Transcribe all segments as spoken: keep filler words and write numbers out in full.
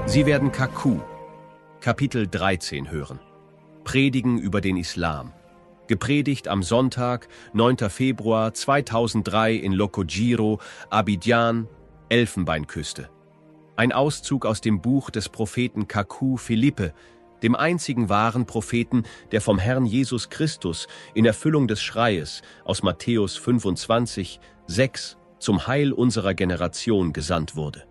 Sie werden Kaku, Kapitel dreizehn hören. Predigen über den Islam. Gepredigt am Sonntag, neunter Februar zweitausenddrei in Lokojiro, Abidjan, Elfenbeinküste. Ein Auszug aus dem Buch des Propheten Kaku Philippe, dem einzigen wahren Propheten, der vom Herrn Jesus Christus in Erfüllung des Schreies aus Matthäus fünfundzwanzig, sechs zum Heil unserer Generation gesandt wurde.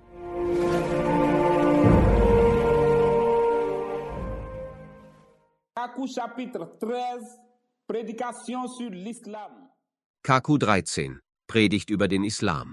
Kaku Chapitre treize, Prédication sur l'Islam. Kaku dreizehn, Predigt über den Islam.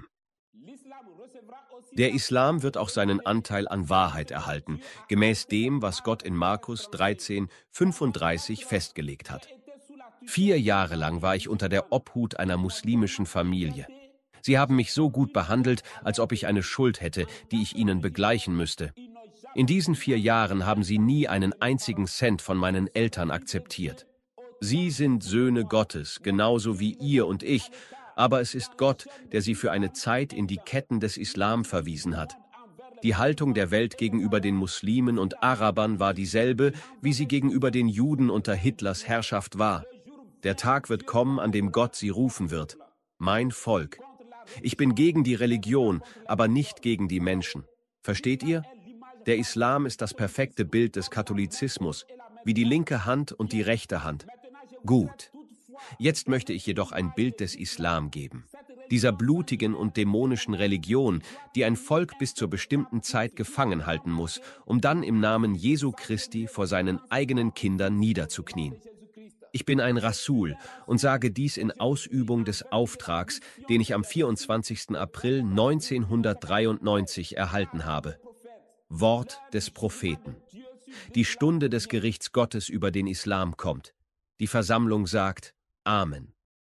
Der Islam wird auch seinen Anteil an Wahrheit erhalten, gemäß dem, was Gott in Markus dreizehn, fünfunddreißig festgelegt hat. Vier Jahre lang war ich unter der Obhut einer muslimischen Familie. Sie haben mich so gut behandelt, als ob ich eine Schuld hätte, die ich ihnen begleichen müsste. In diesen vier Jahren haben sie nie einen einzigen Cent von meinen Eltern akzeptiert. Sie sind Söhne Gottes, genauso wie ihr und ich, aber es ist Gott, der sie für eine Zeit in die Ketten des Islam verwiesen hat. Die Haltung der Welt gegenüber den Muslimen und Arabern war dieselbe, wie sie gegenüber den Juden unter Hitlers Herrschaft war. Der Tag wird kommen, an dem Gott sie rufen wird. Mein Volk. Ich bin gegen die Religion, aber nicht gegen die Menschen. Versteht ihr? Der Islam ist das perfekte Bild des Katholizismus, wie die linke Hand und die rechte Hand. Gut. Jetzt möchte ich jedoch ein Bild des Islam geben. Dieser blutigen und dämonischen Religion, die ein Volk bis zur bestimmten Zeit gefangen halten muss, um dann im Namen Jesu Christi vor seinen eigenen Kindern niederzuknien. Ich bin ein Rasul und sage dies in Ausübung des Auftrags, den ich am vierundzwanzigsten April neunzehnhundertdreiundneunzig erhalten habe. Wort des Propheten. Die Stunde des Gerichts Gottes über den Islam kommt. Die Versammlung sagt Amen.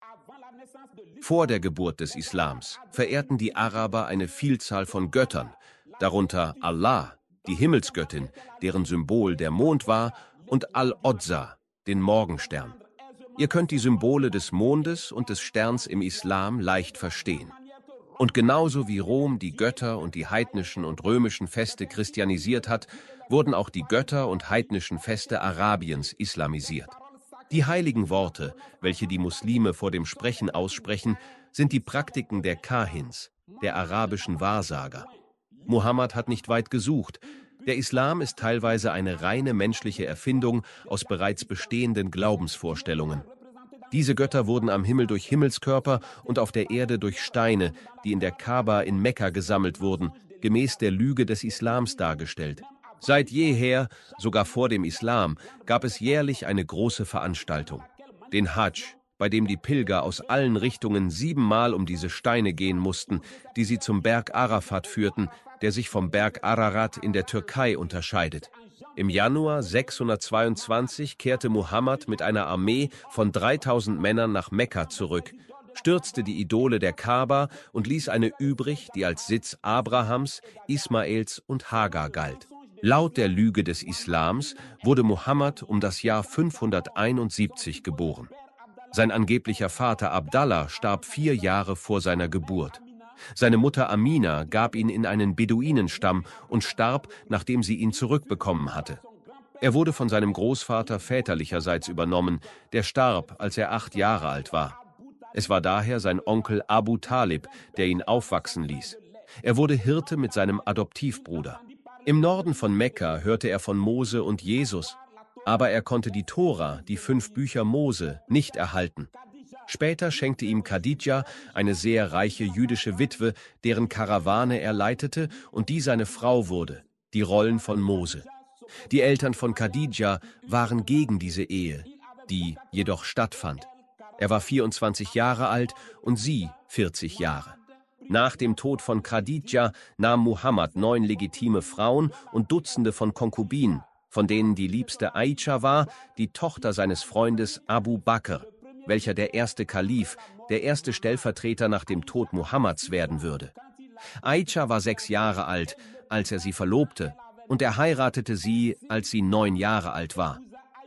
Vor der Geburt des Islams verehrten die Araber eine Vielzahl von Göttern, darunter Allah, die Himmelsgöttin, deren Symbol der Mond war, und Al-Ozza, den Morgenstern. Ihr könnt die Symbole des Mondes und des Sterns im Islam leicht verstehen. Und genauso wie Rom die Götter und die heidnischen und römischen Feste christianisiert hat, wurden auch die Götter und heidnischen Feste Arabiens islamisiert. Die heiligen Worte, welche die Muslime vor dem Sprechen aussprechen, sind die Praktiken der Kahins, der arabischen Wahrsager. Mohammed hat nicht weit gesucht. Der Islam ist teilweise eine reine menschliche Erfindung aus bereits bestehenden Glaubensvorstellungen. Diese Götter wurden am Himmel durch Himmelskörper und auf der Erde durch Steine, die in der Kaaba in Mekka gesammelt wurden, gemäß der Lüge des Islams dargestellt. Seit jeher, sogar vor dem Islam, gab es jährlich eine große Veranstaltung, den Hadsch, bei dem die Pilger aus allen Richtungen siebenmal um diese Steine gehen mussten, die sie zum Berg Arafat führten, der sich vom Berg Ararat in der Türkei unterscheidet. Im Januar sechshundertzweiundzwanzig kehrte Mohammed mit einer Armee von dreitausend Männern nach Mekka zurück, stürzte die Idole der Kaaba und ließ eine übrig, die als Sitz Abrahams, Ismaels und Hagar galt. Laut der Lüge des Islams wurde Mohammed um das Jahr fünfhunderteinundsiebzig geboren. Sein angeblicher Vater Abdallah starb vier Jahre vor seiner Geburt. Seine Mutter Amina gab ihn in einen Beduinenstamm und starb, nachdem sie ihn zurückbekommen hatte. Er wurde von seinem Großvater väterlicherseits übernommen, der starb, als er acht Jahre alt war. Es war daher sein Onkel Abu Talib, der ihn aufwachsen ließ. Er wurde Hirte mit seinem Adoptivbruder. Im Norden von Mekka hörte er von Mose und Jesus, aber er konnte die Tora, die fünf Bücher Mose, nicht erhalten. Später schenkte ihm Khadidja, eine sehr reiche jüdische Witwe, deren Karawane er leitete und die seine Frau wurde, die Rollen von Mose. Die Eltern von Khadidja waren gegen diese Ehe, die jedoch stattfand. Er war vierundzwanzig Jahre alt und sie vierzig Jahre. Nach dem Tod von Khadidja nahm Mohammed neun legitime Frauen und Dutzende von Konkubinen, von denen die liebste Aisha war, die Tochter seines Freundes Abu Bakr, welcher der erste Kalif, der erste Stellvertreter nach dem Tod Mohammeds werden würde. Aisha war sechs Jahre alt, als er sie verlobte, und er heiratete sie, als sie neun Jahre alt war.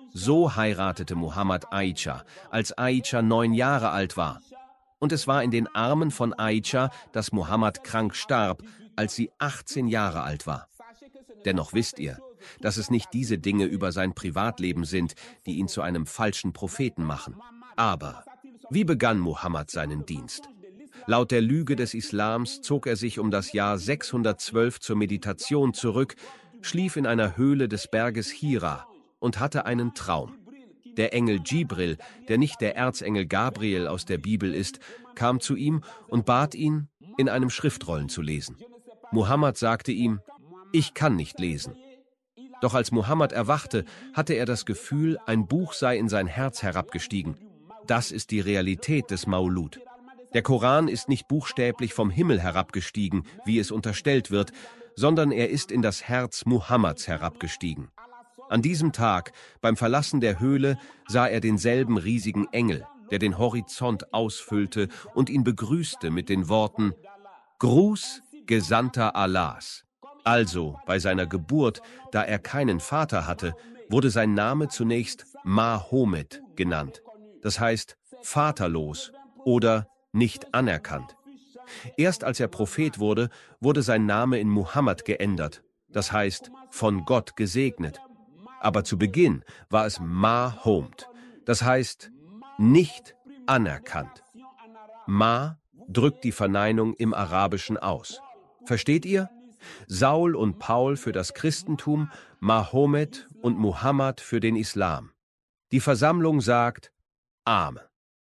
So heiratete Mohammed Aisha, als Aisha neun Jahre alt war. Und es war in den Armen von Aisha, dass Mohammed krank starb, als sie achtzehn Jahre alt war. Dennoch wisst ihr, dass es nicht diese Dinge über sein Privatleben sind, die ihn zu einem falschen Propheten machen. Aber wie begann Mohammed seinen Dienst? Laut der Lüge des Islams zog er sich um das Jahr sechshundertzwölf zur Meditation zurück, schlief in einer Höhle des Berges Hira und hatte einen Traum. Der Engel Djibril, der nicht der Erzengel Gabriel aus der Bibel ist, kam zu ihm und bat ihn, in einem Schriftrollen zu lesen. Mohammed sagte ihm: Ich kann nicht lesen. Doch als Mohammed erwachte, hatte er das Gefühl, ein Buch sei in sein Herz herabgestiegen. Das ist die Realität des Maulud. Der Koran ist nicht buchstäblich vom Himmel herabgestiegen, wie es unterstellt wird, sondern er ist in das Herz Mohammeds herabgestiegen. An diesem Tag, beim Verlassen der Höhle, sah er denselben riesigen Engel, der den Horizont ausfüllte und ihn begrüßte mit den Worten: Gruß, Gesandter Allahs. Also, bei seiner Geburt, da er keinen Vater hatte, wurde sein Name zunächst Mahomet genannt. Das heißt vaterlos oder nicht anerkannt. Erst als er Prophet wurde, wurde sein Name in Muhammad geändert, das heißt von Gott gesegnet. Aber zu Beginn war es Mahomet, das heißt nicht anerkannt. Ma drückt die Verneinung im Arabischen aus. Versteht ihr? Saul und Paul für das Christentum, Mahomet und Muhammad für den Islam. Die Versammlung sagt Amen.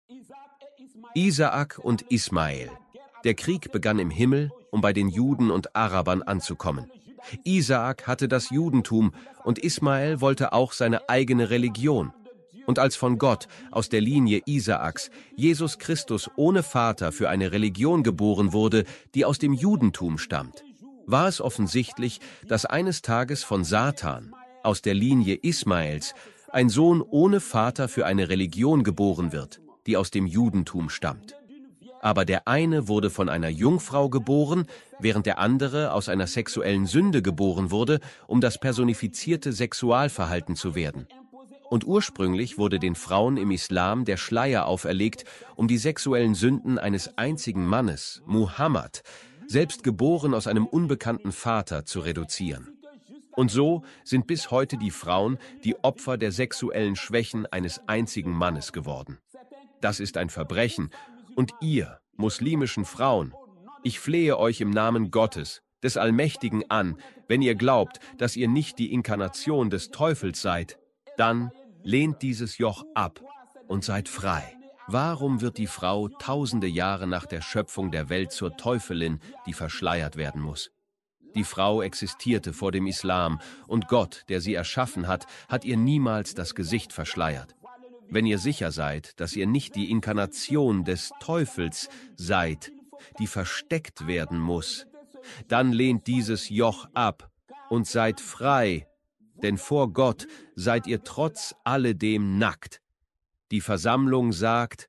Isaak und Ismael. Der Krieg begann im Himmel, um bei den Juden und Arabern anzukommen. Isaak hatte das Judentum und Ismael wollte auch seine eigene Religion. Und als von Gott aus der Linie Isaaks Jesus Christus ohne Vater für eine Religion geboren wurde, die aus dem Judentum stammt, war es offensichtlich, dass eines Tages von Satan, aus der Linie Ismaels, ein Sohn ohne Vater für eine Religion geboren wird, die aus dem Judentum stammt. Aber der eine wurde von einer Jungfrau geboren, während der andere aus einer sexuellen Sünde geboren wurde, um das personifizierte Sexualverhalten zu werden. Und ursprünglich wurde den Frauen im Islam der Schleier auferlegt, um die sexuellen Sünden eines einzigen Mannes, Muhammad, selbst geboren aus einem unbekannten Vater, zu reduzieren. Und so sind bis heute die Frauen die Opfer der sexuellen Schwächen eines einzigen Mannes geworden. Das ist ein Verbrechen. Und ihr, muslimischen Frauen, ich flehe euch im Namen Gottes, des Allmächtigen an, wenn ihr glaubt, dass ihr nicht die Inkarnation des Teufels seid, dann lehnt dieses Joch ab und seid frei. Warum wird die Frau tausende Jahre nach der Schöpfung der Welt zur Teufelin, die verschleiert werden muss? Die Frau existierte vor dem Islam und Gott, der sie erschaffen hat, hat ihr niemals das Gesicht verschleiert. Wenn ihr sicher seid, dass ihr nicht die Inkarnation des Teufels seid, die versteckt werden muss, dann lehnt dieses Joch ab und seid frei, denn vor Gott seid ihr trotz alledem nackt. Die Versammlung sagt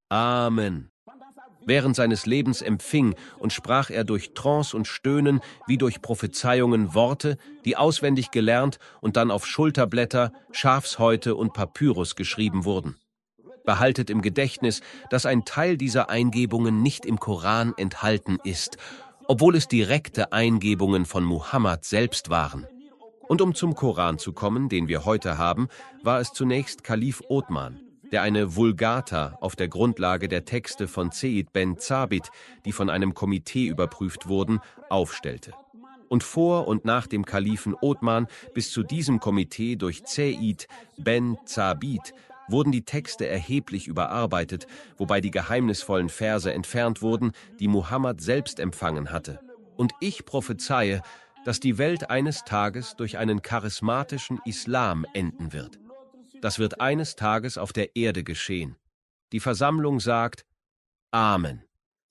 Amen. Während seines Lebens empfing und sprach er durch Trance und Stöhnen wie durch Prophezeiungen Worte, die auswendig gelernt und dann auf Schulterblätter, Schafshäute und Papyrus geschrieben wurden. Behaltet im Gedächtnis, dass ein Teil dieser Eingebungen nicht im Koran enthalten ist, obwohl es direkte Eingebungen von Muhammad selbst waren. Und um zum Koran zu kommen, den wir heute haben, war es zunächst Kalif Othman, der eine Vulgata auf der Grundlage der Texte von Zeid ben Zabit, die von einem Komitee überprüft wurden, aufstellte. Und vor und nach dem Kalifen Othman bis zu diesem Komitee durch Zeid ben Zabit wurden die Texte erheblich überarbeitet, wobei die geheimnisvollen Verse entfernt wurden, die Muhammad selbst empfangen hatte. Und ich prophezeie, dass die Welt eines Tages durch einen charismatischen Islam enden wird. Das wird eines Tages auf der Erde geschehen. Die Versammlung sagt Amen.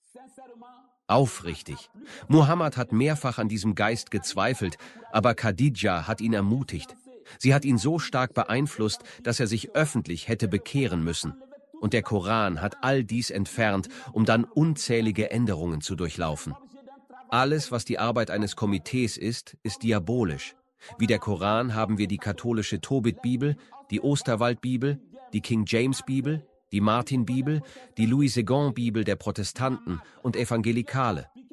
Aufrichtig. Muhammad hat mehrfach an diesem Geist gezweifelt, aber Khadidja hat ihn ermutigt. Sie hat ihn so stark beeinflusst, dass er sich öffentlich hätte bekehren müssen. Und der Koran hat all dies entfernt, um dann unzählige Änderungen zu durchlaufen. Alles, was die Arbeit eines Komitees ist, ist diabolisch. Wie der Koran haben wir die katholische Tobit-Bibel, die Osterwald-Bibel, die King James-Bibel, die Martin-Bibel, die Louis-Segond-Bibel der Protestanten und Evangelikale.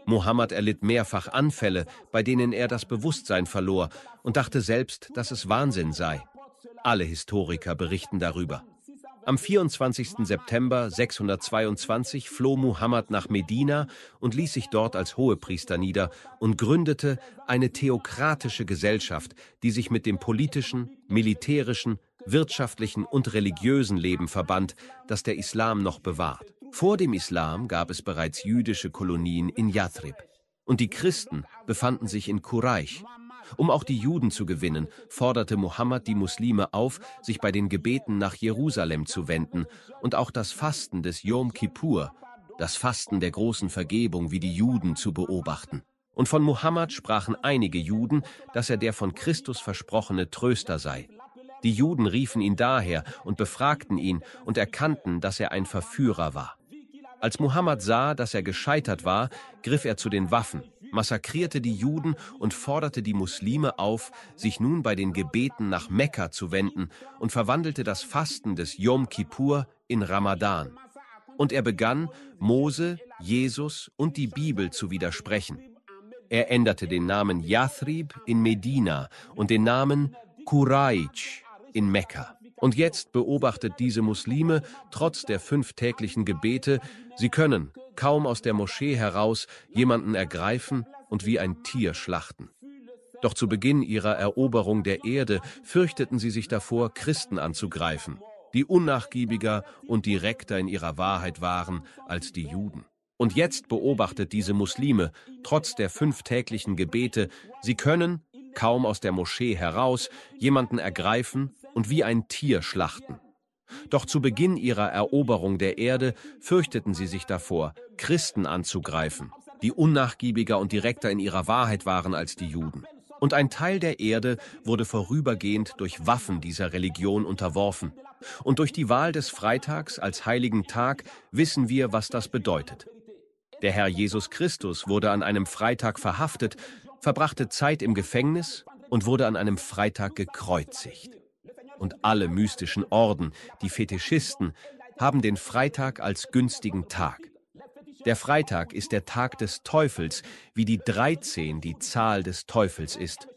Mohammed erlitt mehrfach Anfälle, bei denen er das Bewusstsein verlor und dachte selbst, dass es Wahnsinn sei. Alle Historiker berichten darüber. Am vierundzwanzigsten September sechshundertzweiundzwanzig floh Mohammed nach Medina und ließ sich dort als Hohepriester nieder und gründete eine theokratische Gesellschaft, die sich mit dem politischen, militärischen, wirtschaftlichen und religiösen Leben verband, das der Islam noch bewahrt. Vor dem Islam gab es bereits jüdische Kolonien in Yathrib und die Christen befanden sich in Quraysh. Um auch die Juden zu gewinnen, forderte Mohammed die Muslime auf, sich bei den Gebeten nach Jerusalem zu wenden und auch das Fasten des Yom Kippur, das Fasten der großen Vergebung wie die Juden, zu beobachten. Und von Mohammed sprachen einige Juden, dass er der von Christus versprochene Tröster sei. Die Juden riefen ihn daher und befragten ihn und erkannten, dass er ein Verführer war. Als Mohammed sah, dass er gescheitert war, griff er zu den Waffen, massakrierte die Juden und forderte die Muslime auf, sich nun bei den Gebeten nach Mekka zu wenden und verwandelte das Fasten des Yom Kippur in Ramadan. Und er begann, Mose, Jesus und die Bibel zu widersprechen. Er änderte den Namen Yathrib in Medina und den Namen Quraysh in Mekka. Und jetzt beobachtet diese Muslime, trotz der fünftäglichen Gebete, sie können, kaum aus der Moschee heraus, jemanden ergreifen und wie ein Tier schlachten. Doch zu Beginn ihrer Eroberung der Erde fürchteten sie sich davor, Christen anzugreifen, die unnachgiebiger und direkter in ihrer Wahrheit waren als die Juden. Und jetzt beobachtet diese Muslime, trotz der fünftäglichen Gebete, sie können, kaum aus der Moschee heraus, jemanden ergreifen und wie ein Tier schlachten. Doch zu Beginn ihrer Eroberung der Erde fürchteten sie sich davor, Christen anzugreifen, die unnachgiebiger und direkter in ihrer Wahrheit waren als die Juden. Und ein Teil der Erde wurde vorübergehend durch Waffen dieser Religion unterworfen. Und durch die Wahl des Freitags als heiligen Tag wissen wir, was das bedeutet. Der Herr Jesus Christus wurde an einem Freitag verhaftet, verbrachte Zeit im Gefängnis und wurde an einem Freitag gekreuzigt. Und alle mystischen Orden, die Fetischisten, haben den Freitag als günstigen Tag. Der Freitag ist der Tag des Teufels, wie die dreizehn die Zahl des Teufels ist.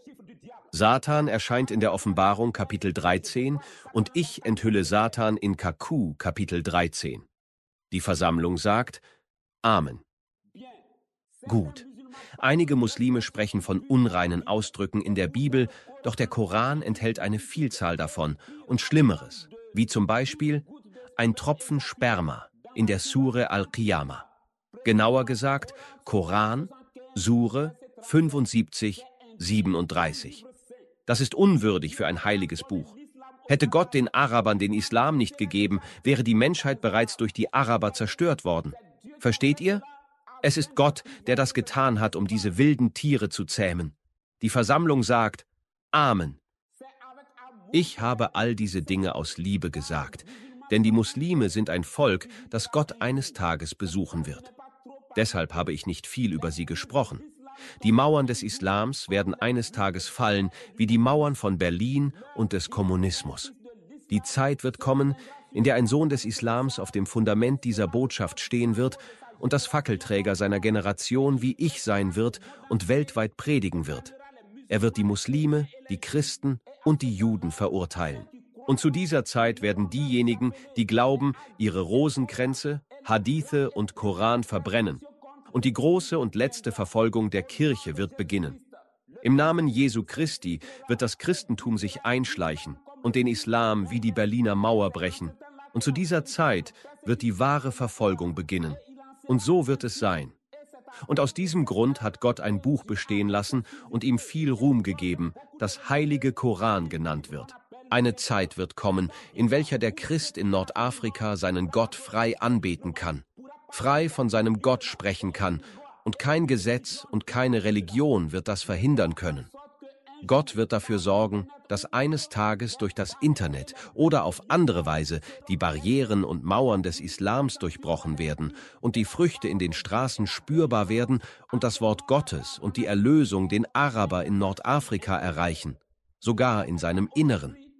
Satan erscheint in der Offenbarung Kapitel dreizehn und ich enthülle Satan in Kaku Kapitel dreizehn. Die Versammlung sagt Amen. Gut. Einige Muslime sprechen von unreinen Ausdrücken in der Bibel, doch der Koran enthält eine Vielzahl davon und Schlimmeres, wie zum Beispiel ein Tropfen Sperma in der Sure Al-Qiyamah. Genauer gesagt, Koran, Sure fünfundsiebzig, siebenunddreißig. Das ist unwürdig für ein heiliges Buch. Hätte Gott den Arabern den Islam nicht gegeben, wäre die Menschheit bereits durch die Araber zerstört worden. Versteht ihr? Es ist Gott, der das getan hat, um diese wilden Tiere zu zähmen. Die Versammlung sagt Amen. Ich habe all diese Dinge aus Liebe gesagt, denn die Muslime sind ein Volk, das Gott eines Tages besuchen wird. Deshalb habe ich nicht viel über sie gesprochen. Die Mauern des Islams werden eines Tages fallen, wie die Mauern von Berlin und des Kommunismus. Die Zeit wird kommen, in der ein Sohn des Islams auf dem Fundament dieser Botschaft stehen wird und das Fackelträger seiner Generation wie ich sein wird und weltweit predigen wird. Er wird die Muslime, die Christen und die Juden verurteilen. Und zu dieser Zeit werden diejenigen, die glauben, ihre Rosenkränze, Hadithe und Koran verbrennen. Und die große und letzte Verfolgung der Kirche wird beginnen. Im Namen Jesu Christi wird das Christentum sich einschleichen und den Islam wie die Berliner Mauer brechen. Und zu dieser Zeit wird die wahre Verfolgung beginnen. Und so wird es sein. Und aus diesem Grund hat Gott ein Buch bestehen lassen und ihm viel Ruhm gegeben, das heilige Koran genannt wird. Eine Zeit wird kommen, in welcher der Christ in Nordafrika seinen Gott frei anbeten kann, frei von seinem Gott sprechen kann, und kein Gesetz und keine Religion wird das verhindern können. Gott wird dafür sorgen, dass eines Tages durch das Internet oder auf andere Weise die Barrieren und Mauern des Islams durchbrochen werden und die Früchte in den Straßen spürbar werden und das Wort Gottes und die Erlösung den Araber in Nordafrika erreichen, sogar in seinem Inneren.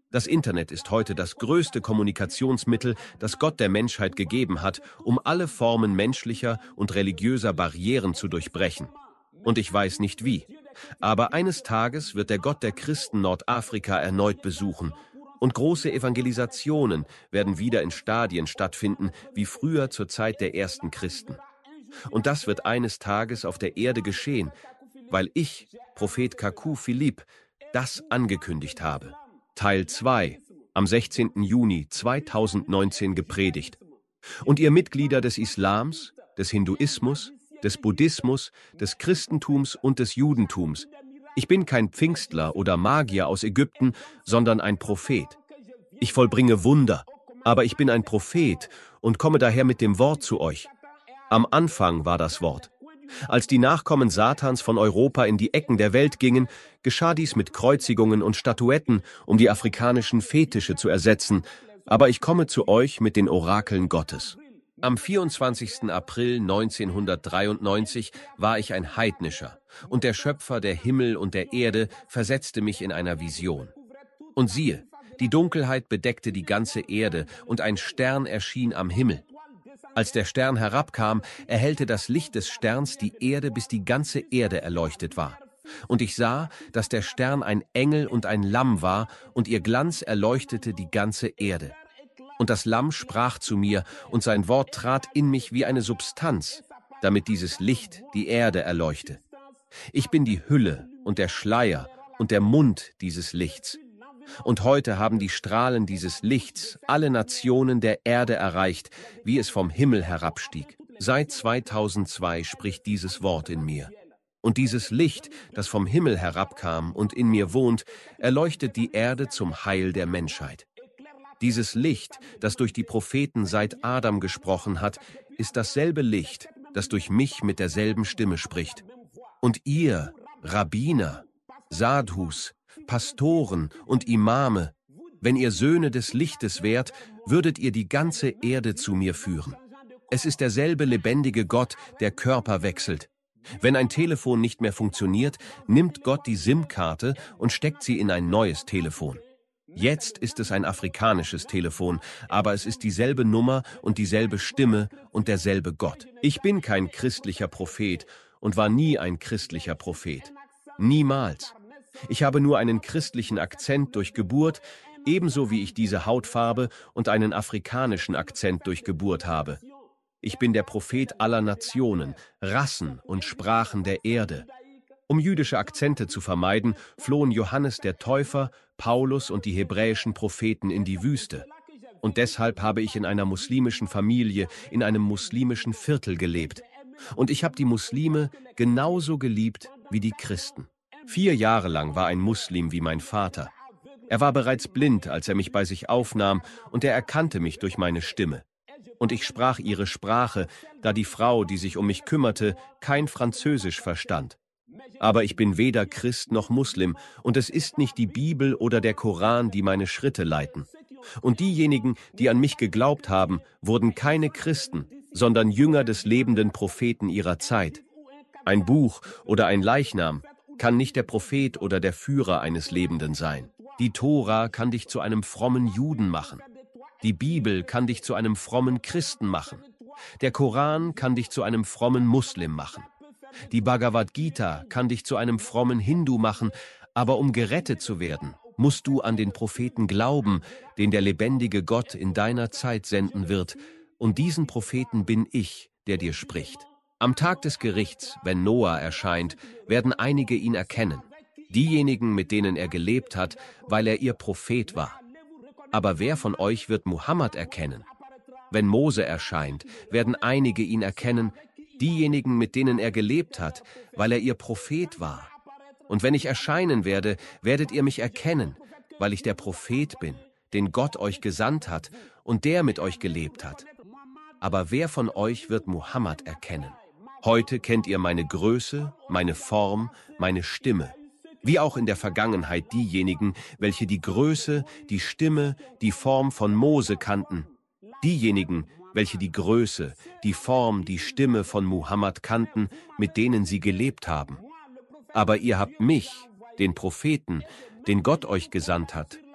Das Internet ist heute das größte Kommunikationsmittel, das Gott der Menschheit gegeben hat, um alle Formen menschlicher und religiöser Barrieren zu durchbrechen. Und ich weiß nicht wie. Aber eines Tages wird der Gott der Christen Nordafrika erneut besuchen. Und große Evangelisationen werden wieder in Stadien stattfinden, wie früher zur Zeit der ersten Christen. Und das wird eines Tages auf der Erde geschehen, weil ich, Prophet Kaku Philipp, das angekündigt habe. Teil zwei, am sechzehnten Juni zweitausendneunzehn gepredigt. Und ihr Mitglieder des Islams, des Hinduismus, des Buddhismus, des Christentums und des Judentums. Ich bin kein Pfingstler oder Magier aus Ägypten, sondern ein Prophet. Ich vollbringe Wunder, aber ich bin ein Prophet und komme daher mit dem Wort zu euch. Am Anfang war das Wort. Als die Nachkommen Satans von Europa in die Ecken der Welt gingen, geschah dies mit Kreuzigungen und Statuetten, um die afrikanischen Fetische zu ersetzen. Aber ich komme zu euch mit den Orakeln Gottes. Am vierundzwanzigsten April neunzehnhundertdreiundneunzig war ich ein Heidnischer, und der Schöpfer der Himmel und der Erde versetzte mich in einer Vision. Und siehe, die Dunkelheit bedeckte die ganze Erde, und ein Stern erschien am Himmel. Als der Stern herabkam, erhellte das Licht des Sterns die Erde, bis die ganze Erde erleuchtet war. Und ich sah, dass der Stern ein Engel und ein Lamm war, und ihr Glanz erleuchtete die ganze Erde. Und das Lamm sprach zu mir, und sein Wort trat in mich wie eine Substanz, damit dieses Licht die Erde erleuchte. Ich bin die Hülle und der Schleier und der Mund dieses Lichts. Und heute haben die Strahlen dieses Lichts alle Nationen der Erde erreicht, wie es vom Himmel herabstieg. Seit zweitausendzwei spricht dieses Wort in mir. Und dieses Licht, das vom Himmel herabkam und in mir wohnt, erleuchtet die Erde zum Heil der Menschheit. Dieses Licht, das durch die Propheten seit Adam gesprochen hat, ist dasselbe Licht, das durch mich mit derselben Stimme spricht. Und ihr, Rabbiner, Sadhus, Pastoren und Imame, wenn ihr Söhne des Lichtes wärt, würdet ihr die ganze Erde zu mir führen. Es ist derselbe lebendige Gott, der Körper wechselt. Wenn ein Telefon nicht mehr funktioniert, nimmt Gott die SIM-Karte und steckt sie in ein neues Telefon. Jetzt ist es ein afrikanisches Telefon, aber es ist dieselbe Nummer und dieselbe Stimme und derselbe Gott. Ich bin kein christlicher Prophet und war nie ein christlicher Prophet. Niemals. Ich habe nur einen christlichen Akzent durch Geburt, ebenso wie ich diese Hautfarbe und einen afrikanischen Akzent durch Geburt habe. Ich bin der Prophet aller Nationen, Rassen und Sprachen der Erde. Um jüdische Akzente zu vermeiden, flohen Johannes der Täufer, Paulus und die hebräischen Propheten in die Wüste. Und deshalb habe ich in einer muslimischen Familie, in einem muslimischen Viertel gelebt. Und ich habe die Muslime genauso geliebt wie die Christen. Vier Jahre lang war ein Muslim wie mein Vater. Er war bereits blind, als er mich bei sich aufnahm, und er erkannte mich durch meine Stimme. Und ich sprach ihre Sprache, da die Frau, die sich um mich kümmerte, kein Französisch verstand. Aber ich bin weder Christ noch Muslim, und es ist nicht die Bibel oder der Koran, die meine Schritte leiten. Und diejenigen, die an mich geglaubt haben, wurden keine Christen, sondern Jünger des lebenden Propheten ihrer Zeit. Ein Buch oder ein Leichnam kann nicht der Prophet oder der Führer eines Lebenden sein. Die Tora kann dich zu einem frommen Juden machen. Die Bibel kann dich zu einem frommen Christen machen. Der Koran kann dich zu einem frommen Muslim machen. Die Bhagavad Gita kann dich zu einem frommen Hindu machen, aber um gerettet zu werden, musst du an den Propheten glauben, den der lebendige Gott in deiner Zeit senden wird. Und diesen Propheten bin ich, der dir spricht. Am Tag des Gerichts, wenn Noah erscheint, werden einige ihn erkennen. Diejenigen, mit denen er gelebt hat, weil er ihr Prophet war. Aber wer von euch wird Muhammad erkennen? Wenn Mose erscheint, werden einige ihn erkennen, diejenigen, mit denen er gelebt hat, weil er ihr Prophet war. Und wenn ich erscheinen werde, werdet ihr mich erkennen, weil ich der Prophet bin, den Gott euch gesandt hat und der mit euch gelebt hat. Aber wer von euch wird Muhammad erkennen? Heute kennt ihr meine Größe, meine Form, meine Stimme, wie auch in der Vergangenheit diejenigen, welche die Größe, die Stimme, die Form von Mose kannten, diejenigen, welche die Größe, die Form, die Stimme von Muhammad kannten, mit denen sie gelebt haben. Aber ihr habt mich, den Propheten, den Gott euch gesandt hat,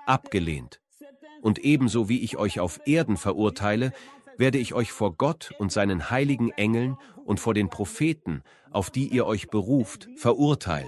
abgelehnt. Und ebenso wie ich euch auf Erden verurteile, werde ich euch vor Gott und seinen heiligen Engeln und vor den Propheten, auf die ihr euch beruft, verurteilen.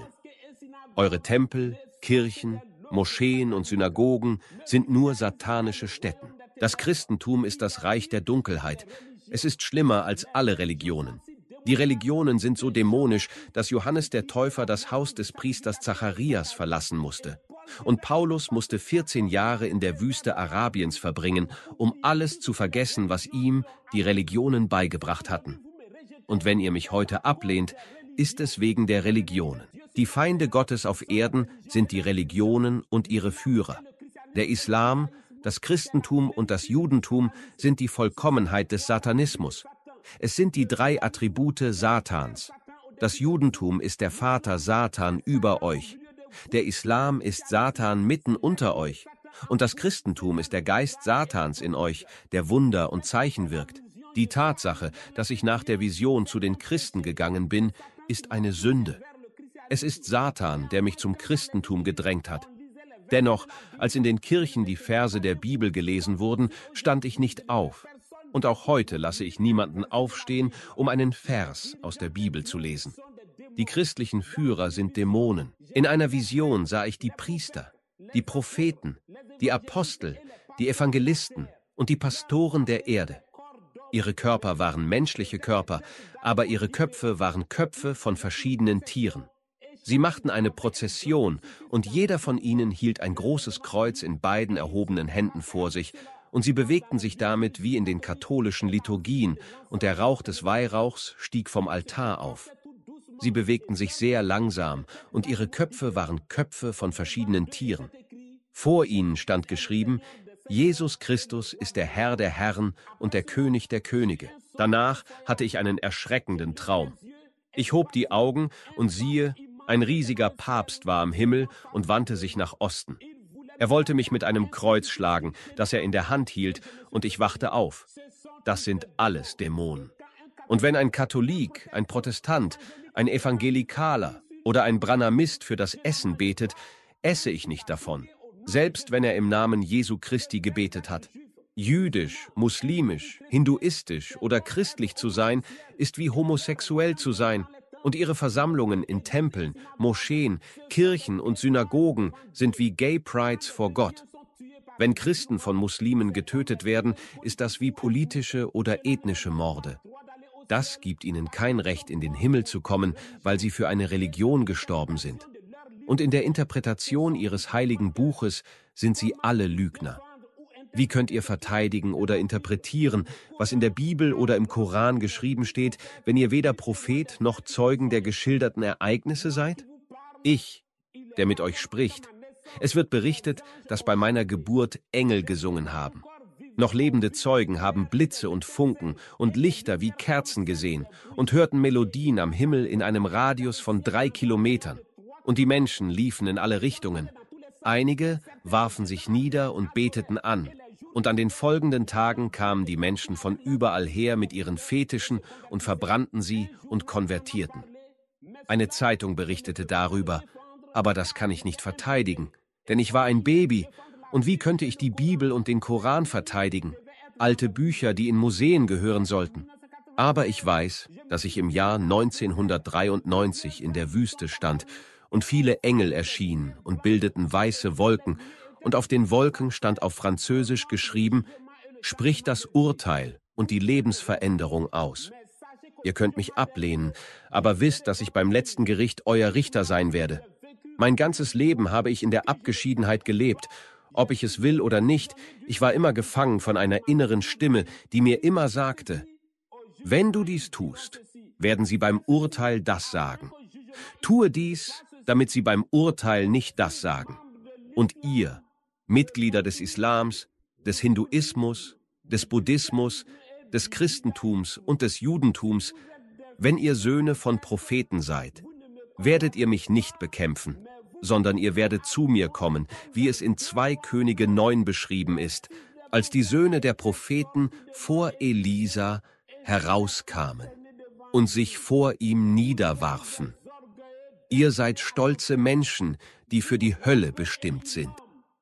Eure Tempel, Kirchen, Moscheen und Synagogen sind nur satanische Stätten. Das Christentum ist das Reich der Dunkelheit. Es ist schlimmer als alle Religionen. Die Religionen sind so dämonisch, dass Johannes der Täufer das Haus des Priesters Zacharias verlassen musste. Und Paulus musste vierzehn Jahre in der Wüste Arabiens verbringen, um alles zu vergessen, was ihm die Religionen beigebracht hatten. Und wenn ihr mich heute ablehnt, ist es wegen der Religionen. Die Feinde Gottes auf Erden sind die Religionen und ihre Führer. Der Islam, das Christentum und das Judentum sind die Vollkommenheit des Satanismus. Es sind die drei Attribute Satans. Das Judentum ist der Vater Satan über euch. Der Islam ist Satan mitten unter euch. Und das Christentum ist der Geist Satans in euch, der Wunder und Zeichen wirkt. Die Tatsache, dass ich nach der Vision zu den Christen gegangen bin, ist eine Sünde. Es ist Satan, der mich zum Christentum gedrängt hat. Dennoch, als in den Kirchen die Verse der Bibel gelesen wurden, stand ich nicht auf. Und auch heute lasse ich niemanden aufstehen, um einen Vers aus der Bibel zu lesen. Die christlichen Führer sind Dämonen. In einer Vision sah ich die Priester, die Propheten, die Apostel, die Evangelisten und die Pastoren der Erde. Ihre Körper waren menschliche Körper, aber ihre Köpfe waren Köpfe von verschiedenen Tieren. Sie machten eine Prozession, und jeder von ihnen hielt ein großes Kreuz in beiden erhobenen Händen vor sich, und sie bewegten sich damit wie in den katholischen Liturgien, und der Rauch des Weihrauchs stieg vom Altar auf. Sie bewegten sich sehr langsam, und ihre Köpfe waren Köpfe von verschiedenen Tieren. Vor ihnen stand geschrieben: Jesus Christus ist der Herr der Herren und der König der Könige. Danach hatte ich einen erschreckenden Traum. Ich hob die Augen, und siehe, ein riesiger Papst war am Himmel und wandte sich nach Osten. Er wollte mich mit einem Kreuz schlagen, das er in der Hand hielt, und ich wachte auf. Das sind alles Dämonen. Und wenn ein Katholik, ein Protestant, ein Evangelikaler oder ein Branhamist für das Essen betet, esse ich nicht davon, selbst wenn er im Namen Jesu Christi gebetet hat. Jüdisch, muslimisch, hinduistisch oder christlich zu sein, ist wie homosexuell zu sein. Und ihre Versammlungen in Tempeln, Moscheen, Kirchen und Synagogen sind wie Gay Prides vor Gott. Wenn Christen von Muslimen getötet werden, ist das wie politische oder ethnische Morde. Das gibt ihnen kein Recht, in den Himmel zu kommen, weil sie für eine Religion gestorben sind. Und in der Interpretation ihres heiligen Buches sind sie alle Lügner. Wie könnt ihr verteidigen oder interpretieren, was in der Bibel oder im Koran geschrieben steht, wenn ihr weder Prophet noch Zeugen der geschilderten Ereignisse seid? Ich, der mit euch spricht. Es wird berichtet, dass bei meiner Geburt Engel gesungen haben. Noch lebende Zeugen haben Blitze und Funken und Lichter wie Kerzen gesehen und hörten Melodien am Himmel in einem Radius von drei Kilometern. Und die Menschen liefen in alle Richtungen. Einige warfen sich nieder und beteten an. Und an den folgenden Tagen kamen die Menschen von überall her mit ihren Fetischen und verbrannten sie und konvertierten. Eine Zeitung berichtete darüber, aber das kann ich nicht verteidigen, denn ich war ein Baby. Und wie könnte ich die Bibel und den Koran verteidigen? Alte Bücher, die in Museen gehören sollten. Aber ich weiß, dass ich im Jahr neunzehnhundertdreiundneunzig in der Wüste stand und viele Engel erschienen und bildeten weiße Wolken, und auf den Wolken stand auf Französisch geschrieben: Sprich das Urteil und die Lebensveränderung aus. Ihr könnt mich ablehnen, aber wisst, dass ich beim letzten Gericht euer Richter sein werde. Mein ganzes Leben habe ich in der Abgeschiedenheit gelebt. Ob ich es will oder nicht, ich war immer gefangen von einer inneren Stimme, die mir immer sagte: Wenn du dies tust, werden sie beim Urteil das sagen. Tue dies, damit sie beim Urteil nicht das sagen. Und ihr, Mitglieder des Islams, des Hinduismus, des Buddhismus, des Christentums und des Judentums, wenn ihr Söhne von Propheten seid, werdet ihr mich nicht bekämpfen, sondern ihr werdet zu mir kommen, wie es in zwei Könige neun beschrieben ist, als die Söhne der Propheten vor Elisa herauskamen und sich vor ihm niederwarfen. Ihr seid stolze Menschen, die für die Hölle bestimmt sind.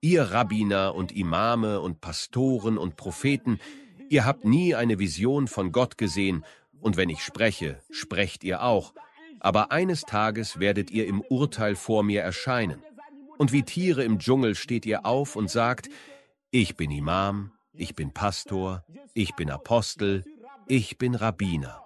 Ihr Rabbiner und Imame und Pastoren und Propheten, ihr habt nie eine Vision von Gott gesehen, und wenn ich spreche, sprecht ihr auch, aber eines Tages werdet ihr im Urteil vor mir erscheinen. Und wie Tiere im Dschungel steht ihr auf und sagt, ich bin Imam, ich bin Pastor, ich bin Apostel, ich bin Rabbiner.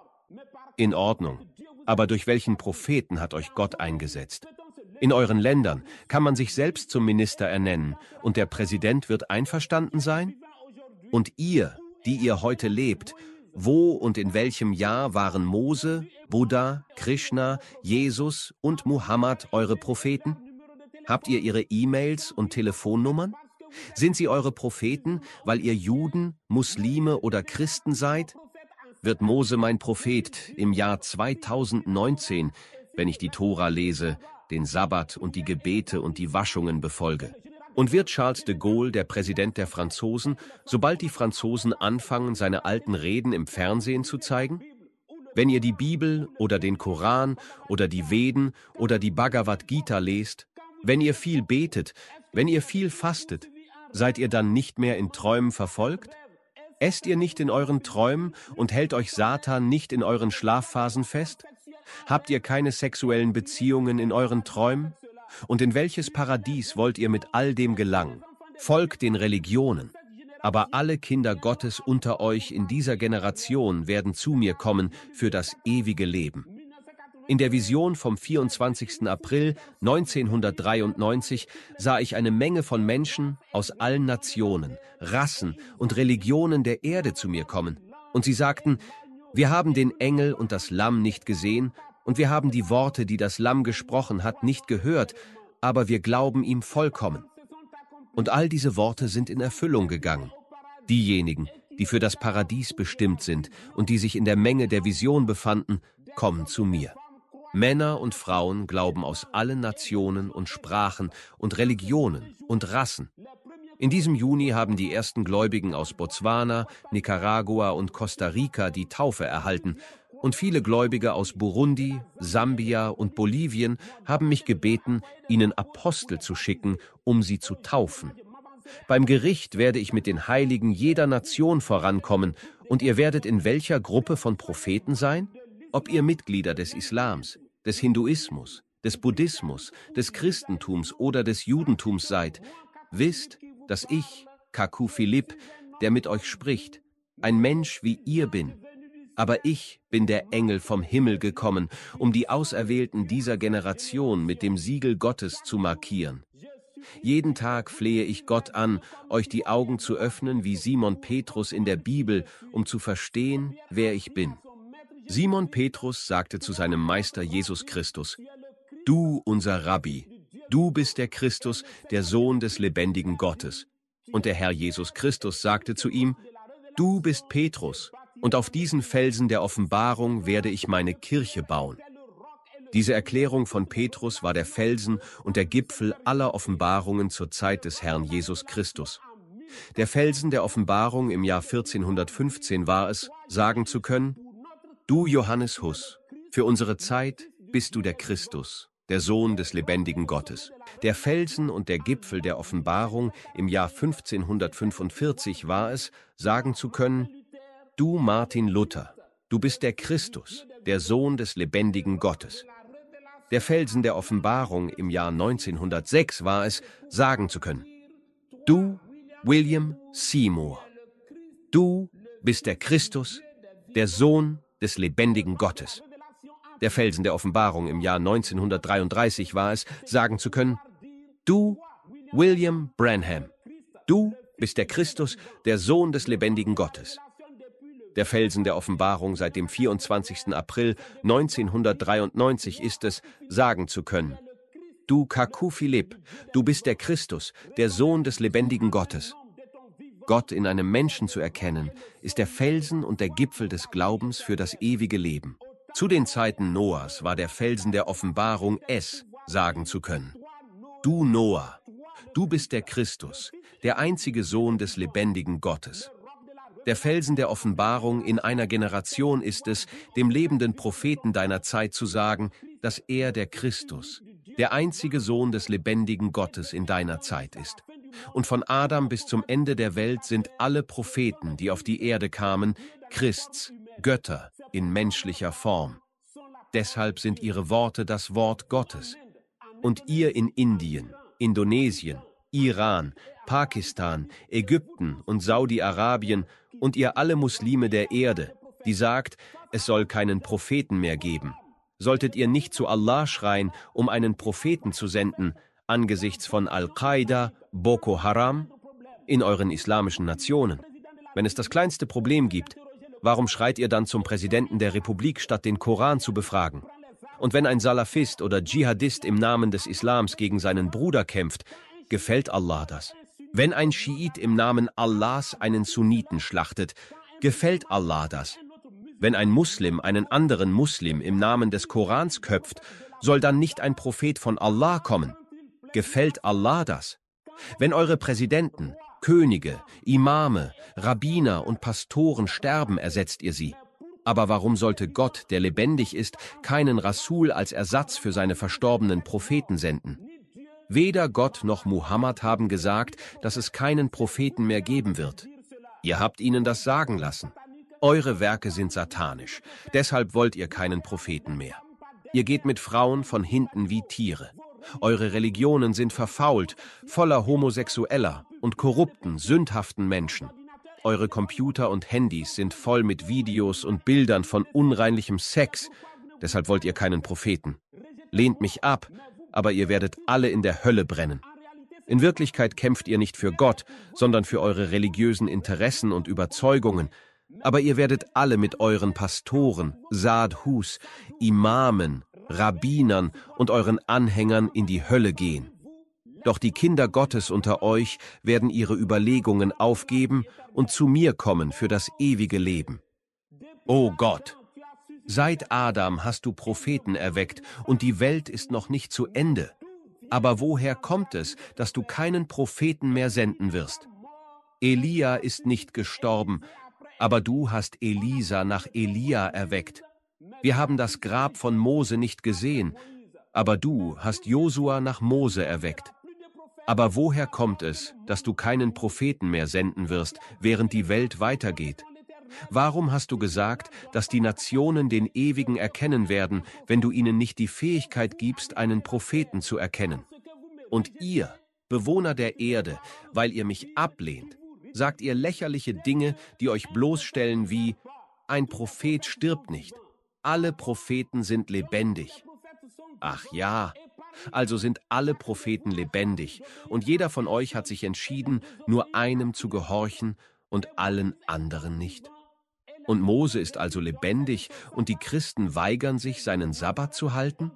In Ordnung, aber durch welchen Propheten hat euch Gott eingesetzt? In euren Ländern kann man sich selbst zum Minister ernennen und der Präsident wird einverstanden sein? Und ihr, die ihr heute lebt, wo und in welchem Jahr waren Mose, Buddha, Krishna, Jesus und Muhammad eure Propheten? Habt ihr ihre E-Mails und Telefonnummern? Sind sie eure Propheten, weil ihr Juden, Muslime oder Christen seid? Wird Mose mein Prophet im Jahr zweitausendneunzehn, wenn ich die Tora lese, den Sabbat und die Gebete und die Waschungen befolge? Und wird Charles de Gaulle der Präsident der Franzosen, sobald die Franzosen anfangen, seine alten Reden im Fernsehen zu zeigen? Wenn ihr die Bibel oder den Koran oder die Veden oder die Bhagavad Gita lest, wenn ihr viel betet, wenn ihr viel fastet, seid ihr dann nicht mehr in Träumen verfolgt? Esst ihr nicht in euren Träumen und hält euch Satan nicht in euren Schlafphasen fest? Habt ihr keine sexuellen Beziehungen in euren Träumen? Und in welches Paradies wollt ihr mit all dem gelangen? Folgt den Religionen. Aber alle Kinder Gottes unter euch in dieser Generation werden zu mir kommen für das ewige Leben. In der Vision vom vierundzwanzigsten April neunzehnhundertdreiundneunzig sah ich eine Menge von Menschen aus allen Nationen, Rassen und Religionen der Erde zu mir kommen. Und sie sagten, wir haben den Engel und das Lamm nicht gesehen und wir haben die Worte, die das Lamm gesprochen hat, nicht gehört, aber wir glauben ihm vollkommen. Und all diese Worte sind in Erfüllung gegangen. Diejenigen, die für das Paradies bestimmt sind und die sich in der Menge der Vision befanden, kommen zu mir. Männer und Frauen glauben aus allen Nationen und Sprachen und Religionen und Rassen. In diesem Juni haben die ersten Gläubigen aus Botswana, Nicaragua und Costa Rica die Taufe erhalten und viele Gläubige aus Burundi, Sambia und Bolivien haben mich gebeten, ihnen Apostel zu schicken, um sie zu taufen. Beim Gericht werde ich mit den Heiligen jeder Nation vorankommen und ihr werdet in welcher Gruppe von Propheten sein? Ob ihr Mitglieder des Islams, des Hinduismus, des Buddhismus, des Christentums oder des Judentums seid, wisst, dass ich, Kaku Philipp, der mit euch spricht, ein Mensch wie ihr bin. Aber ich bin der Engel vom Himmel gekommen, um die Auserwählten dieser Generation mit dem Siegel Gottes zu markieren. Jeden Tag flehe ich Gott an, euch die Augen zu öffnen wie Simon Petrus in der Bibel, um zu verstehen, wer ich bin. Simon Petrus sagte zu seinem Meister Jesus Christus, du, unser Rabbi, du bist der Christus, der Sohn des lebendigen Gottes. Und der Herr Jesus Christus sagte zu ihm, du bist Petrus, und auf diesen Felsen der Offenbarung werde ich meine Kirche bauen. Diese Erklärung von Petrus war der Felsen und der Gipfel aller Offenbarungen zur Zeit des Herrn Jesus Christus. Der Felsen der Offenbarung im Jahr vierzehnhundertfünfzehn war es, sagen zu können, du Johannes Hus, für unsere Zeit bist du der Christus, der Sohn des lebendigen Gottes. Der Felsen und der Gipfel der Offenbarung im Jahr fünfzehnhundertfünfundvierzig war es, sagen zu können, du Martin Luther, du bist der Christus, der Sohn des lebendigen Gottes. Der Felsen der Offenbarung im Jahr neunzehnhundertsechs war es, sagen zu können, du William Seymour, du bist der Christus, der Sohn des lebendigen Gottes. Der Felsen der Offenbarung im Jahr neunzehnhundertdreiunddreißig war es, sagen zu können, du, William Branham, du bist der Christus, der Sohn des lebendigen Gottes. Der Felsen der Offenbarung seit dem vierundzwanzigsten April neunzehnhundertdreiundneunzig ist es, sagen zu können, du Kaku Philipp, du bist der Christus, der Sohn des lebendigen Gottes. Gott in einem Menschen zu erkennen, ist der Felsen und der Gipfel des Glaubens für das ewige Leben. Zu den Zeiten Noahs war der Felsen der Offenbarung es, sagen zu können. Du Noah, du bist der Christus, der einzige Sohn des lebendigen Gottes. Der Felsen der Offenbarung in einer Generation ist es, dem lebenden Propheten deiner Zeit zu sagen, dass er der Christus, der einzige Sohn des lebendigen Gottes in deiner Zeit ist. Und von Adam bis zum Ende der Welt sind alle Propheten, die auf die Erde kamen, Christs, Götter in menschlicher Form. Deshalb sind ihre Worte das Wort Gottes. Und ihr in Indien, Indonesien, Iran, Pakistan, Ägypten und Saudi-Arabien und ihr alle Muslime der Erde, die sagt, es soll keinen Propheten mehr geben. Solltet ihr nicht zu Allah schreien, um einen Propheten zu senden, angesichts von Al-Qaida, Boko Haram, in euren islamischen Nationen? Wenn es das kleinste Problem gibt, warum schreit ihr dann zum Präsidenten der Republik, statt den Koran zu befragen? Und wenn ein Salafist oder Dschihadist im Namen des Islams gegen seinen Bruder kämpft, gefällt Allah das? Wenn ein Schiit im Namen Allahs einen Sunniten schlachtet, gefällt Allah das? Wenn ein Muslim einen anderen Muslim im Namen des Korans köpft, soll dann nicht ein Prophet von Allah kommen? Gefällt Allah das? Wenn eure Präsidenten, Könige, Imame, Rabbiner und Pastoren sterben, ersetzt ihr sie. Aber warum sollte Gott, der lebendig ist, keinen Rasul als Ersatz für seine verstorbenen Propheten senden? Weder Gott noch Muhammad haben gesagt, dass es keinen Propheten mehr geben wird. Ihr habt ihnen das sagen lassen. Eure Werke sind satanisch, deshalb wollt ihr keinen Propheten mehr. Ihr geht mit Frauen von hinten wie Tiere. Eure Religionen sind verfault, voller homosexueller und korrupten, sündhaften Menschen. Eure Computer und Handys sind voll mit Videos und Bildern von unreinlichem Sex, deshalb wollt ihr keinen Propheten. Lehnt mich ab, aber ihr werdet alle in der Hölle brennen. In Wirklichkeit kämpft ihr nicht für Gott, sondern für eure religiösen Interessen und Überzeugungen, aber ihr werdet alle mit euren Pastoren, Sadhus, Imamen, Rabbinern und euren Anhängern in die Hölle gehen. Doch die Kinder Gottes unter euch werden ihre Überlegungen aufgeben und zu mir kommen für das ewige Leben. O Gott, seit Adam hast du Propheten erweckt und die Welt ist noch nicht zu Ende. Aber woher kommt es, dass du keinen Propheten mehr senden wirst? Elia ist nicht gestorben, aber du hast Elisa nach Elia erweckt. Wir haben das Grab von Mose nicht gesehen, aber du hast Josua nach Mose erweckt. Aber woher kommt es, dass du keinen Propheten mehr senden wirst, während die Welt weitergeht? Warum hast du gesagt, dass die Nationen den Ewigen erkennen werden, wenn du ihnen nicht die Fähigkeit gibst, einen Propheten zu erkennen? Und ihr, Bewohner der Erde, weil ihr mich ablehnt, sagt ihr lächerliche Dinge, die euch bloßstellen wie: Ein Prophet stirbt nicht. Alle Propheten sind lebendig. Ach ja, also sind alle Propheten lebendig, und jeder von euch hat sich entschieden, nur einem zu gehorchen und allen anderen nicht. Und Mose ist also lebendig, und die Christen weigern sich, seinen Sabbat zu halten?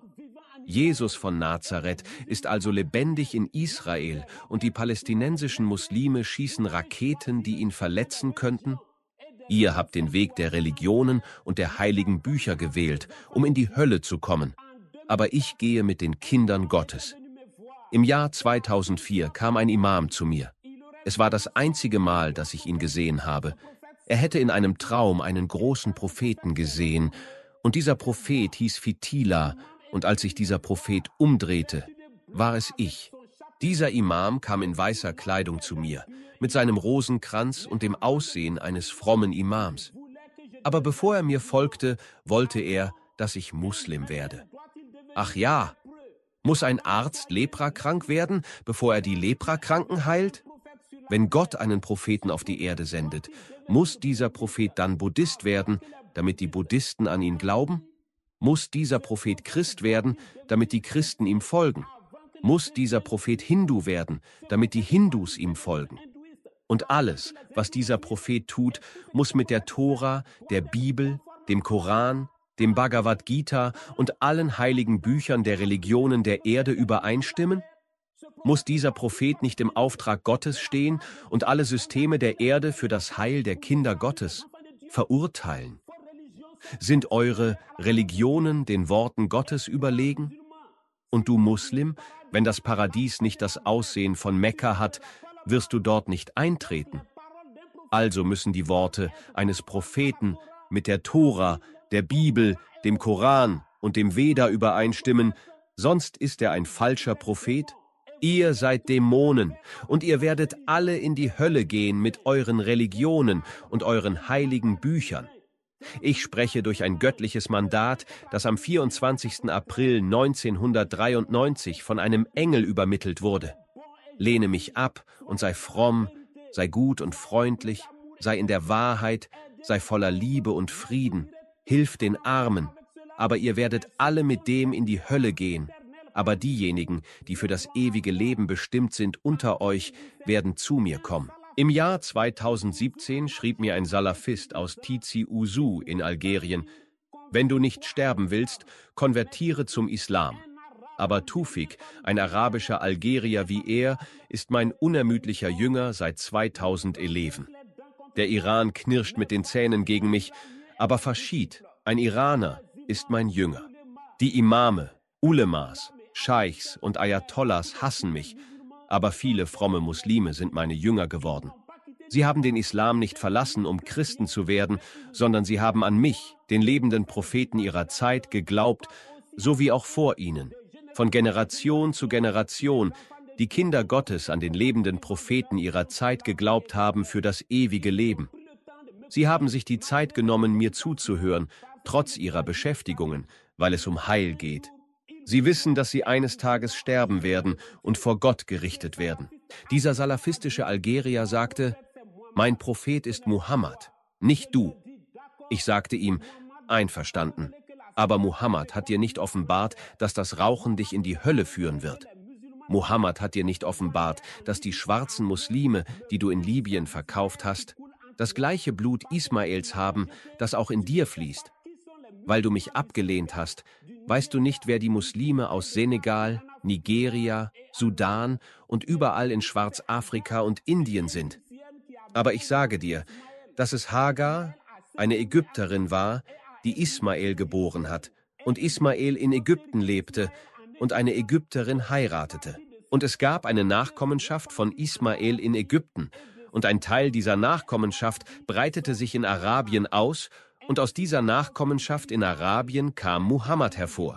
Jesus von Nazareth ist also lebendig in Israel, und die palästinensischen Muslime schießen Raketen, die ihn verletzen könnten? Ihr habt den Weg der Religionen und der heiligen Bücher gewählt, um in die Hölle zu kommen. Aber ich gehe mit den Kindern Gottes. Im Jahr zweitausendvier kam ein Imam zu mir. Es war das einzige Mal, dass ich ihn gesehen habe. Er hätte in einem Traum einen großen Propheten gesehen, und dieser Prophet hieß Fitila, und als sich dieser Prophet umdrehte, war es ich. Dieser Imam kam in weißer Kleidung zu mir, mit seinem Rosenkranz und dem Aussehen eines frommen Imams. Aber bevor er mir folgte, wollte er, dass ich Muslim werde. Ach ja, muss ein Arzt leprakrank werden, bevor er die Leprakranken heilt? Wenn Gott einen Propheten auf die Erde sendet, muss dieser Prophet dann Buddhist werden, damit die Buddhisten an ihn glauben? Muss dieser Prophet Christ werden, damit die Christen ihm folgen? Muss dieser Prophet Hindu werden, damit die Hindus ihm folgen? Und alles, was dieser Prophet tut, muss mit der Tora, der Bibel, dem Koran, dem Bhagavad Gita und allen heiligen Büchern der Religionen der Erde übereinstimmen? Muss dieser Prophet nicht im Auftrag Gottes stehen und alle Systeme der Erde für das Heil der Kinder Gottes verurteilen? Sind eure Religionen den Worten Gottes überlegen? Und du Muslim, wenn das Paradies nicht das Aussehen von Mekka hat, wirst du dort nicht eintreten. Also müssen die Worte eines Propheten mit der Tora, der Bibel, dem Koran und dem Veda übereinstimmen, sonst ist er ein falscher Prophet. Ihr seid Dämonen, und ihr werdet alle in die Hölle gehen mit euren Religionen und euren heiligen Büchern. Ich spreche durch ein göttliches Mandat, das am vierundzwanzigsten April neunzehnhundertdreiundneunzig von einem Engel übermittelt wurde. Lehne mich ab und sei fromm, sei gut und freundlich, sei in der Wahrheit, sei voller Liebe und Frieden, hilf den Armen, aber ihr werdet alle mit dem in die Hölle gehen. Aber diejenigen, die für das ewige Leben bestimmt sind unter euch, werden zu mir kommen. Im Jahr zweitausendsiebzehn schrieb mir ein Salafist aus Tizi Ouzou in Algerien: Wenn du nicht sterben willst, konvertiere zum Islam. Aber Tufik, ein arabischer Algerier wie er, ist mein unermüdlicher Jünger seit zweitausendelf. Der Iran knirscht mit den Zähnen gegen mich, aber Faschid, ein Iraner, ist mein Jünger. Die Imame, Ulemas, Scheichs und Ayatollahs hassen mich, aber viele fromme Muslime sind meine Jünger geworden. Sie haben den Islam nicht verlassen, um Christen zu werden, sondern sie haben an mich, den lebenden Propheten ihrer Zeit, geglaubt, so wie auch vor ihnen. Von Generation zu Generation die Kinder Gottes an den lebenden Propheten ihrer Zeit geglaubt haben für das ewige Leben. Sie haben sich die Zeit genommen, mir zuzuhören, trotz ihrer Beschäftigungen, weil es um Heil geht. Sie wissen, dass sie eines Tages sterben werden und vor Gott gerichtet werden. Dieser salafistische Algerier sagte: Mein Prophet ist Muhammad, nicht du. Ich sagte ihm: Einverstanden. Aber Muhammad hat dir nicht offenbart, dass das Rauchen dich in die Hölle führen wird. Muhammad hat dir nicht offenbart, dass die schwarzen Muslime, die du in Libyen verkauft hast, das gleiche Blut Ismaels haben, das auch in dir fließt. Weil du mich abgelehnt hast, weißt du nicht, wer die Muslime aus Senegal, Nigeria, Sudan und überall in Schwarzafrika und Indien sind. Aber ich sage dir, dass es Hagar, eine Ägypterin war, die Ismael geboren hat, und Ismael in Ägypten lebte und eine Ägypterin heiratete. Und es gab eine Nachkommenschaft von Ismael in Ägypten, und ein Teil dieser Nachkommenschaft breitete sich in Arabien aus, und aus dieser Nachkommenschaft in Arabien kam Muhammad hervor.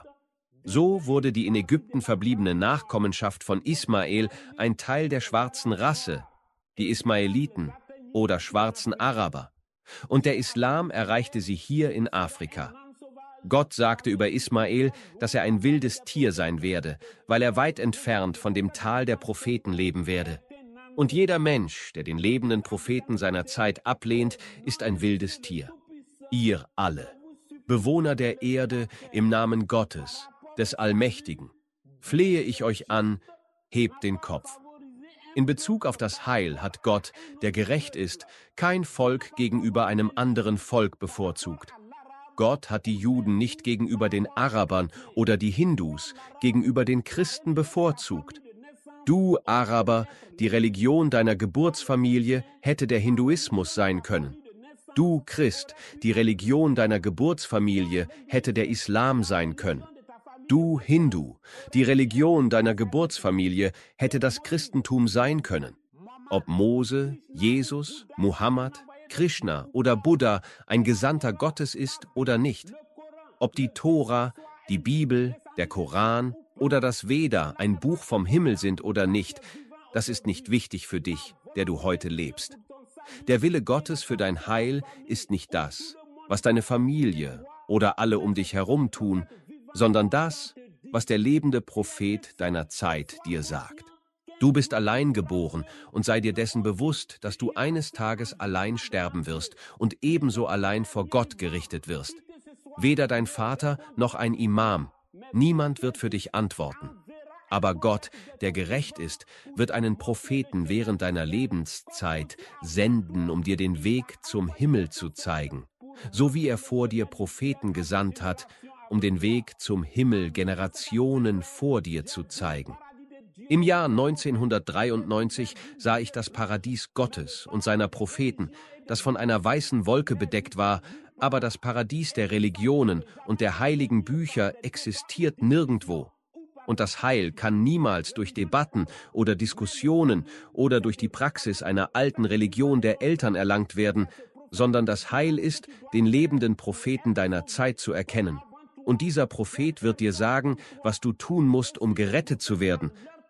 So wurde die in Ägypten verbliebene Nachkommenschaft von Ismael ein Teil der schwarzen Rasse, die Ismaeliten oder schwarzen Araber. Und der Islam erreichte sie hier in Afrika. Gott sagte über Ismael, dass er ein wildes Tier sein werde, weil er weit entfernt von dem Tal der Propheten leben werde. Und jeder Mensch, der den lebenden Propheten seiner Zeit ablehnt, ist ein wildes Tier. Ihr alle, Bewohner der Erde, im Namen Gottes, des Allmächtigen, flehe ich euch an, hebt den Kopf. In Bezug auf das Heil hat Gott, der gerecht ist, kein Volk gegenüber einem anderen Volk bevorzugt. Gott hat die Juden nicht gegenüber den Arabern oder die Hindus gegenüber den Christen bevorzugt. Du, Araber, die Religion deiner Geburtsfamilie hätte der Hinduismus sein können. Du, Christ, die Religion deiner Geburtsfamilie hätte der Islam sein können. Du, Hindu, die Religion deiner Geburtsfamilie hätte das Christentum sein können. Ob Mose, Jesus, Muhammad, Krishna oder Buddha ein Gesandter Gottes ist oder nicht. Ob die Tora, die Bibel, der Koran oder das Veda ein Buch vom Himmel sind oder nicht, das ist nicht wichtig für dich, der du heute lebst. Der Wille Gottes für dein Heil ist nicht das, was deine Familie oder alle um dich herum tun, sondern das, was der lebende Prophet deiner Zeit dir sagt. Du bist allein geboren und sei dir dessen bewusst, dass du eines Tages allein sterben wirst und ebenso allein vor Gott gerichtet wirst. Weder dein Vater noch ein Imam, niemand wird für dich antworten. Aber Gott, der gerecht ist, wird einen Propheten während deiner Lebenszeit senden, um dir den Weg zum Himmel zu zeigen, so wie er vor dir Propheten gesandt hat, um den Weg zum Himmel Generationen vor dir zu zeigen. Im Jahr neunzehnhundertdreiundneunzig sah ich das Paradies Gottes und seiner Propheten, das von einer weißen Wolke bedeckt war, aber das Paradies der Religionen und der heiligen Bücher existiert nirgendwo. Und das Heil kann niemals durch Debatten oder Diskussionen oder durch die Praxis einer alten Religion der Eltern erlangt werden, sondern das Heil ist, den lebenden Propheten deiner Zeit zu erkennen. Und dieser Prophet wird dir sagen, was du tun musst, um gerettet zu werden.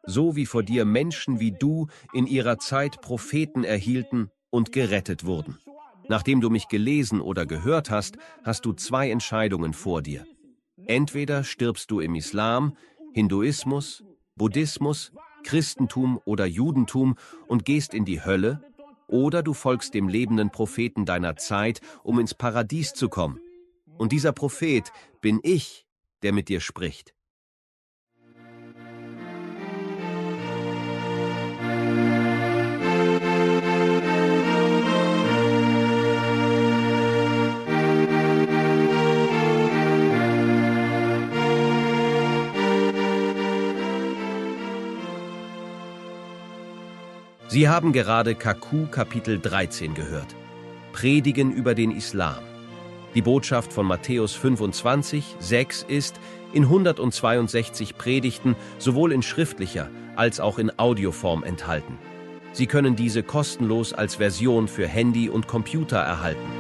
so wie vor dir Menschen wie du in ihrer Zeit Propheten erhielten und gerettet wurden. Nachdem du mich gelesen oder gehört hast, hast du zwei Entscheidungen vor dir. Entweder stirbst du im Islam, Hinduismus, Buddhismus, Christentum oder Judentum und gehst in die Hölle, oder du folgst dem lebenden Propheten deiner Zeit, um ins Paradies zu kommen. Und dieser Prophet bin ich, der mit dir spricht. Sie haben gerade Kaku Kapitel dreizehn gehört. Predigen über den Islam. Die Botschaft von Matthäus fünfundzwanzig, sechs ist in hundertzweiundsechzig Predigten sowohl in schriftlicher als auch in Audioform enthalten. Sie können diese kostenlos als Version für Handy und Computer erhalten.